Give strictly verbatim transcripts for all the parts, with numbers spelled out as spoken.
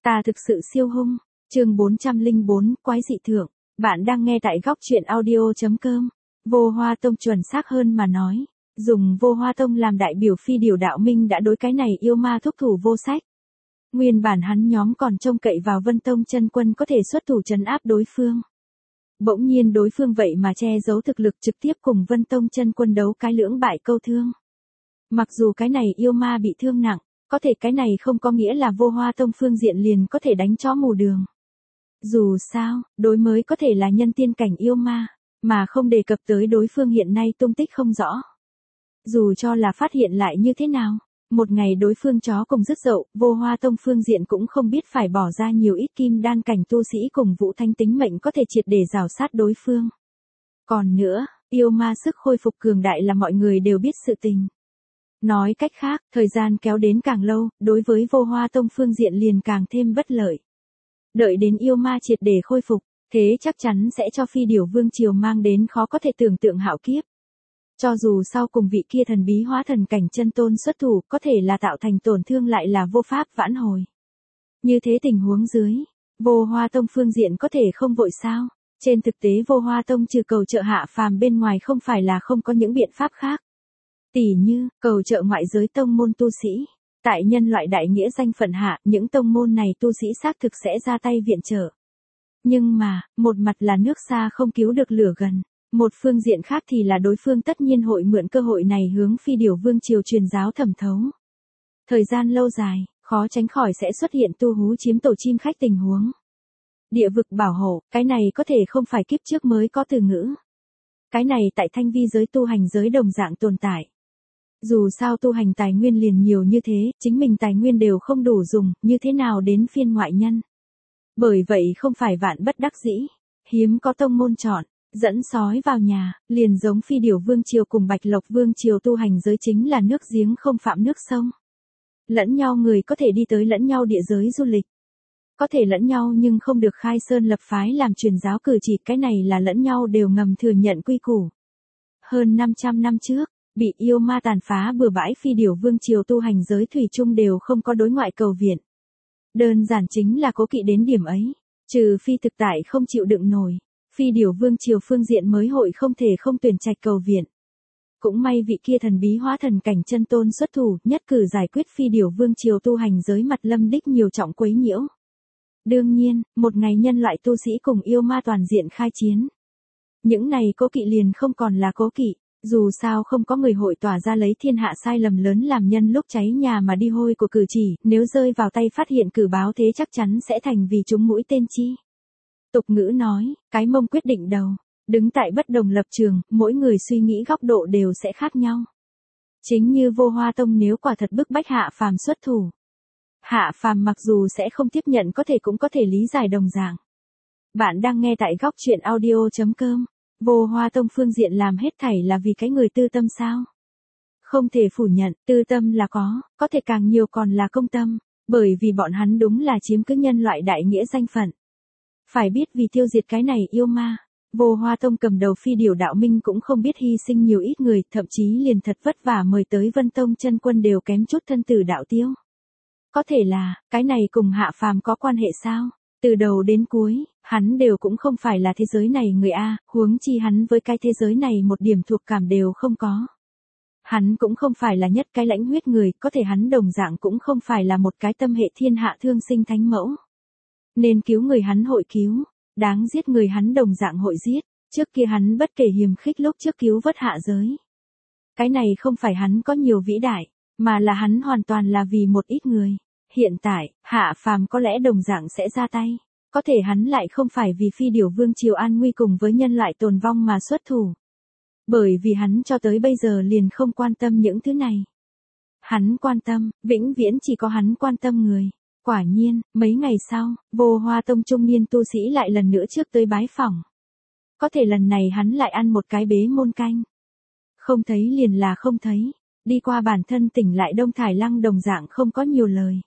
Ta thực sự siêu hung. Chương bốn trăm lẻ bốn, quái dị thượng. Bạn đang nghe tại góc truyện audio chấm com. Vô Hoa Tông chuẩn xác hơn mà nói, dùng Vô Hoa Tông làm đại biểu phi điều đạo minh đã đối cái này yêu ma thúc thủ vô sách. Nguyên bản hắn nhóm còn trông cậy vào Vân Tông chân quân có thể xuất thủ trấn áp đối phương. Bỗng nhiên đối phương vậy mà che giấu thực lực trực tiếp cùng Vân Tông chân quân đấu cái lưỡng bại câu thương. Mặc dù cái này yêu ma bị thương nặng, có thể cái này không có nghĩa là Vô Hoa Tông phương diện liền có thể đánh chó mù đường. Dù sao, đối mới có thể là nhân tiên cảnh yêu ma, mà không đề cập tới đối phương hiện nay tung tích không rõ. Dù cho là phát hiện lại như thế nào, một ngày đối phương chó cùng rứt dậu, Vô Hoa Tông phương diện cũng không biết phải bỏ ra nhiều ít kim đan cảnh tu sĩ cùng Vũ Thanh tính mệnh có thể triệt để rào sát đối phương. Còn nữa, yêu ma sức khôi phục cường đại là mọi người đều biết sự tình. Nói cách khác, thời gian kéo đến càng lâu, đối với Vô Hoa Tông phương diện liền càng thêm bất lợi. Đợi đến yêu ma triệt để khôi phục, thế chắc chắn sẽ cho phi điểu vương triều mang đến khó có thể tưởng tượng hạo kiếp. Cho dù sau cùng vị kia thần bí hóa thần cảnh chân tôn xuất thủ có thể là tạo thành tổn thương lại là vô pháp vãn hồi. Như thế tình huống dưới, Vô Hoa Tông phương diện có thể không vội sao? Trên thực tế Vô Hoa Tông trừ cầu trợ hạ phàm bên ngoài không phải là không có những biện pháp khác. Tỉ như, cầu trợ ngoại giới tông môn tu sĩ. Tại nhân loại đại nghĩa danh phận hạ, những tông môn này tu sĩ xác thực sẽ ra tay viện trợ. Nhưng mà, một mặt là nước xa không cứu được lửa gần. Một phương diện khác thì là đối phương tất nhiên hội mượn cơ hội này hướng phi điểu vương triều truyền giáo thẩm thấu. Thời gian lâu dài, khó tránh khỏi sẽ xuất hiện tu hú chiếm tổ chim khách tình huống. Địa vực bảo hộ, cái này có thể không phải kiếp trước mới có từ ngữ. Cái này tại thanh vi giới tu hành giới đồng dạng tồn tại. Dù sao tu hành tài nguyên liền nhiều như thế, chính mình tài nguyên đều không đủ dùng, như thế nào đến phiên ngoại nhân. Bởi vậy không phải vạn bất đắc dĩ, hiếm có tông môn chọn, dẫn sói vào nhà, liền giống phi điểu vương triều cùng bạch lộc vương triều tu hành giới chính là nước giếng không phạm nước sông. Lẫn nhau người có thể đi tới lẫn nhau địa giới du lịch. Có thể lẫn nhau nhưng không được khai sơn lập phái làm truyền giáo cử chỉ, cái này là lẫn nhau đều ngầm thừa nhận quy củ. Hơn năm trăm năm trước, bị yêu ma tàn phá bừa bãi phi điểu vương triều tu hành giới thủy chung đều không có đối ngoại cầu viện. Đơn giản chính là cố kỵ đến điểm ấy, trừ phi thực tại không chịu đựng nổi, phi điểu vương triều phương diện mới hội không thể không tuyển trạch cầu viện. Cũng may vị kia thần bí hóa thần cảnh chân tôn xuất thủ, nhất cử giải quyết phi điểu vương triều tu hành giới mặt lâm đích nhiều trọng quấy nhiễu. Đương nhiên, một ngày nhân loại tu sĩ cùng yêu ma toàn diện khai chiến. Những này cố kỵ liền không còn là cố kỵ. Dù sao không có người hội tỏa ra lấy thiên hạ sai lầm lớn làm nhân lúc cháy nhà mà đi hôi của cử chỉ, nếu rơi vào tay phát hiện cử báo thế chắc chắn sẽ thành vì chúng mũi tên chi. Tục ngữ nói, cái mông quyết định đầu, đứng tại bất đồng lập trường, mỗi người suy nghĩ góc độ đều sẽ khác nhau. Chính như Vô Hoa Tông nếu quả thật bức bách hạ phàm xuất thủ. Hạ phàm mặc dù sẽ không tiếp nhận có thể cũng có thể lý giải đồng dạng. Bạn đang nghe tại góc truyện audio chấm com. Vô Hoa Tông phương diện làm hết thảy là vì cái người tư tâm sao? Không thể phủ nhận, tư tâm là có, có thể càng nhiều còn là công tâm, bởi vì bọn hắn đúng là chiếm cứ nhân loại đại nghĩa danh phận. Phải biết vì tiêu diệt cái này yêu ma, Vô Hoa Tông cầm đầu phi điểu đạo minh cũng không biết hy sinh nhiều ít người, thậm chí liền thật vất vả mời tới Vân Tông chân quân đều kém chút thân tử đạo tiêu. Có thể là, cái này cùng hạ phàm có quan hệ sao? Từ đầu đến cuối, hắn đều cũng không phải là thế giới này người A, huống chi hắn với cái thế giới này một điểm thuộc cảm đều không có. Hắn cũng không phải là nhất cái lãnh huyết người, có thể hắn đồng dạng cũng không phải là một cái tâm hệ thiên hạ thương sinh thánh mẫu. Nên cứu người hắn hội cứu, đáng giết người hắn đồng dạng hội giết, trước kia hắn bất kể hiềm khích lúc trước cứu vớt hạ giới. Cái này không phải hắn có nhiều vĩ đại, mà là hắn hoàn toàn là vì một ít người. Hiện tại, hạ phàm có lẽ đồng dạng sẽ ra tay. Có thể hắn lại không phải vì phi điểu vương triều an nguy cùng với nhân loại tồn vong mà xuất thủ. Bởi vì hắn cho tới bây giờ liền không quan tâm những thứ này. Hắn quan tâm, vĩnh viễn chỉ có hắn quan tâm người. Quả nhiên, mấy ngày sau, Vô Hoa Tông trung niên tu sĩ lại lần nữa trước tới bái phỏng. Có thể lần này hắn lại ăn một cái bế môn canh. Không thấy liền là không thấy. Đi qua bản thân tỉnh lại Đông Thải Lăng đồng dạng không có nhiều lời.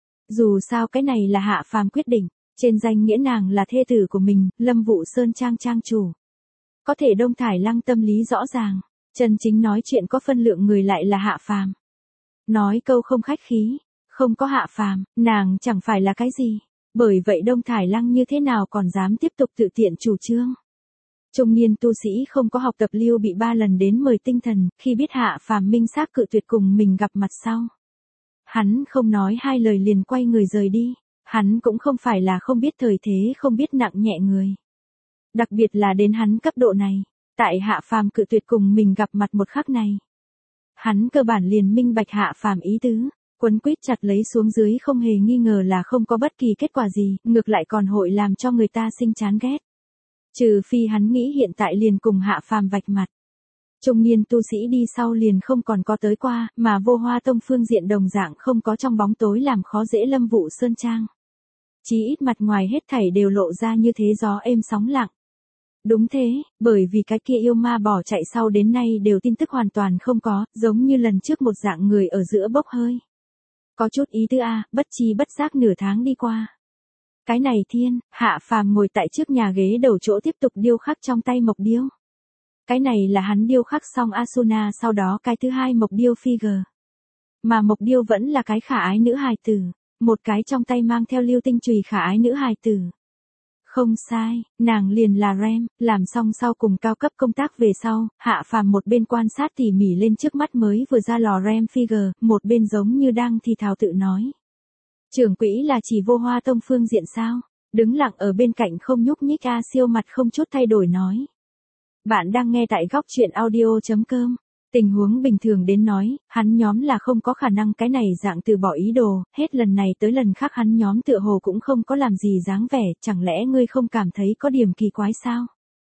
Dù sao cái này là hạ phàm quyết định, trên danh nghĩa nàng là thê tử của mình, Lâm Vụ Sơn Trang trang chủ. Có thể Đông Thải Lăng tâm lý rõ ràng, chân chính nói chuyện có phân lượng người lại là hạ phàm. Nói câu không khách khí, Không có Hạ Phàm, nàng chẳng phải là cái gì. Bởi vậy Đông Thải Lăng như thế nào còn dám tiếp tục tự tiện chủ trương. Trung niên tu sĩ không có học tập Lưu Bị ba lần đến mời tinh thần, khi biết Hạ Phàm minh xác cự tuyệt cùng mình gặp mặt sau. Hắn không nói hai lời liền quay người rời đi. Hắn cũng không phải là không biết thời thế, không biết nặng nhẹ người. Đặc biệt là đến hắn cấp độ này, tại Hạ Phàm cự tuyệt cùng mình gặp mặt một khắc này. Hắn cơ bản liền minh bạch Hạ Phàm ý tứ, quấn quýt chặt lấy xuống dưới không hề nghi ngờ là không có bất kỳ kết quả gì, ngược lại còn hội làm cho người ta sinh chán ghét. Trừ phi hắn nghĩ hiện tại liền cùng Hạ Phàm vạch mặt. Trung niên tu sĩ đi sau liền không còn có tới qua, mà Vô Hoa Tông phương diện đồng dạng không có trong bóng tối làm khó dễ Lâm Vũ Sơn Trang. Chí ít mặt ngoài hết thảy đều lộ ra như thế gió êm sóng lặng. Đúng thế, bởi vì cái kia yêu ma bỏ chạy sau đến nay đều tin tức hoàn toàn không có, giống như lần trước một dạng người ở giữa bốc hơi. Có chút ý tứ a, bất chi bất giác nửa tháng đi qua. Cái này thiên, Hạ Phàm ngồi tại trước nhà ghế đầu chỗ tiếp tục điêu khắc trong tay mộc điêu. Cái này là hắn điêu khắc xong Asuna sau đó cái thứ hai mộc điêu figure. Mà mộc điêu vẫn là cái khả ái nữ hài tử, một cái trong tay mang theo lưu tinh chùy khả ái nữ hài tử. Không sai, nàng liền là Rem, làm xong sau cùng cao cấp công tác về sau, Hạ Phàm một bên quan sát tỉ mỉ lên trước mắt mới vừa ra lò Rem figure, một bên giống như đang thì thào tự nói. Trưởng quỹ là chỉ Vô Hoa Tông phương diện sao? Đứng lặng ở bên cạnh không nhúc nhích A Siêu mặt không chút thay đổi nói. Bạn đang nghe tại góc truyện audio.com. Tình huống bình thường đến nói, hắn nhóm là không có khả năng cái này dạng từ bỏ ý đồ, hết lần này tới lần khác hắn nhóm tựa hồ cũng không có làm gì dáng vẻ, chẳng lẽ ngươi không cảm thấy có điểm kỳ quái sao?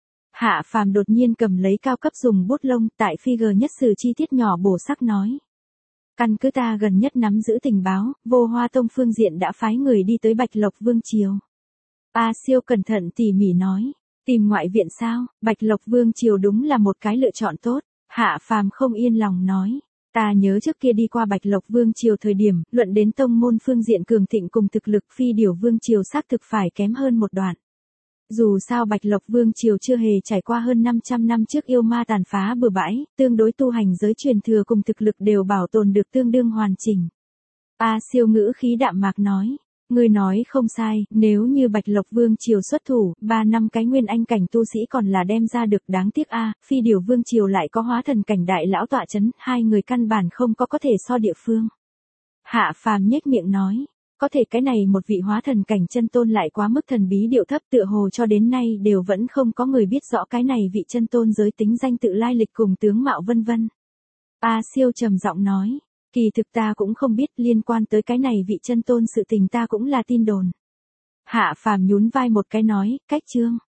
Hạ Phàm đột nhiên cầm lấy cao cấp dùng bút lông tại figure nhất sử chi tiết nhỏ bổ sắc nói. Căn cứ ta gần nhất nắm giữ tình báo, Vô Hoa Tông phương diện đã phái người đi tới Bạch Lộc Vương Triều. A Siêu cẩn thận tỉ mỉ nói, tìm ngoại viện sao, Bạch Lộc Vương Triều đúng là một cái lựa chọn tốt. Hạ Phàm không yên lòng nói, ta nhớ trước kia đi qua Bạch Lộc Vương Triều thời điểm, luận đến tông môn phương diện cường thịnh cùng thực lực Phi Điểu Vương Triều xác thực phải kém hơn một đoạn. Dù sao Bạch Lộc Vương Triều chưa hề trải qua hơn năm trăm năm trước yêu ma tàn phá bừa bãi, tương đối tu hành giới truyền thừa cùng thực lực đều bảo tồn được tương đương hoàn chỉnh. A Siêu ngữ khí đạm mạc nói. Ngươi nói không sai, nếu như Bạch Lộc Vương Triều xuất thủ, ba năm cái nguyên anh cảnh tu sĩ còn là đem ra được, đáng tiếc a, Phi Điểu Vương Triều lại có hóa thần cảnh đại lão tọa chấn, hai người căn bản không có có thể so địa phương. Hạ Phàm nhếch miệng nói, có thể cái này một vị hóa thần cảnh chân tôn lại quá mức thần bí điệu thấp, tựa hồ cho đến nay đều vẫn không có người biết rõ cái này vị chân tôn giới tính danh tự lai lịch cùng tướng mạo vân vân. A Siêu trầm giọng nói. Kỳ thực ta cũng không biết, liên quan tới cái này vị chân tôn sự tình ta cũng là tin đồn. Hạ Phàm nhún vai một cái nói, cách chương.